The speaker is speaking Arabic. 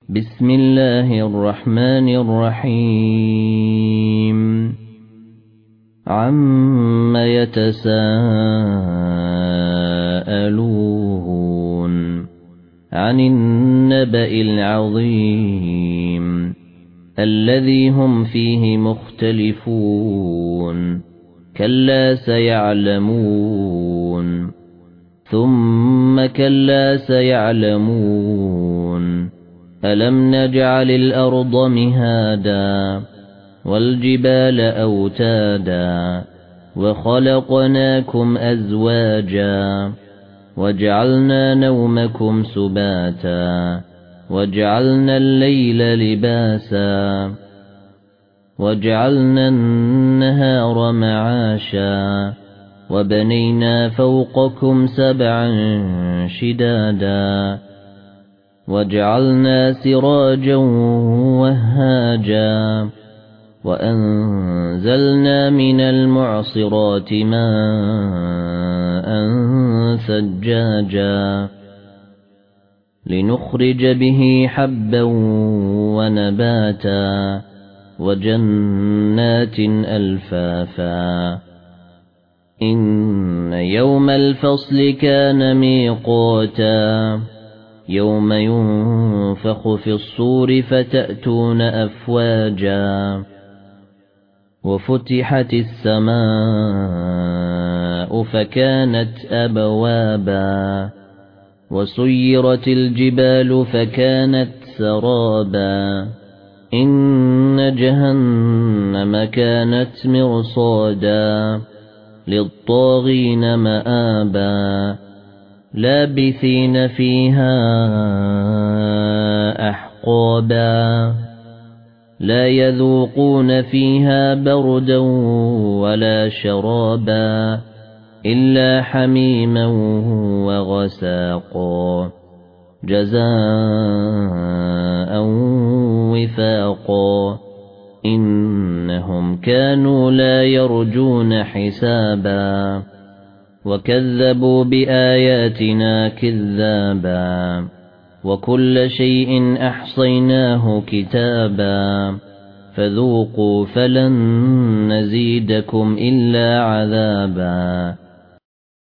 بسم الله الرحمن الرحيم عَمَّ يتساءلون عن النبأ العظيم الذي هم فيه مختلفون كلا سيعلمون ثم كلا سيعلمون ألم نجعل الأرض مهادا والجبال أوتادا وخلقناكم أزواجا وجعلنا نومكم سباتا وجعلنا الليل لباسا وجعلنا النهار معاشا وبنينا فوقكم سبعا شدادا وجعلنا سراجا وهاجا وأنزلنا من المعصرات ماء ثجاجا لنخرج به حبا ونباتا وجنات ألفافا إن يوم الفصل كان ميقاتا يوم ينفخ في الصور فتأتون أفواجا وفتحت السماء فكانت أبوابا وسيرت الجبال فكانت سرابا إن جهنم كانت مرصادا للطاغين مآبا لابثين فيها أحقابا لا يذوقون فيها بردا ولا شرابا إلا حميما وغساقا جزاء وفاقا إنهم كانوا لا يرجون حسابا وكذبوا بآياتنا كذابا وكل شيء أحصيناه كتابا فذوقوا فلن نزيدكم إلا عذابا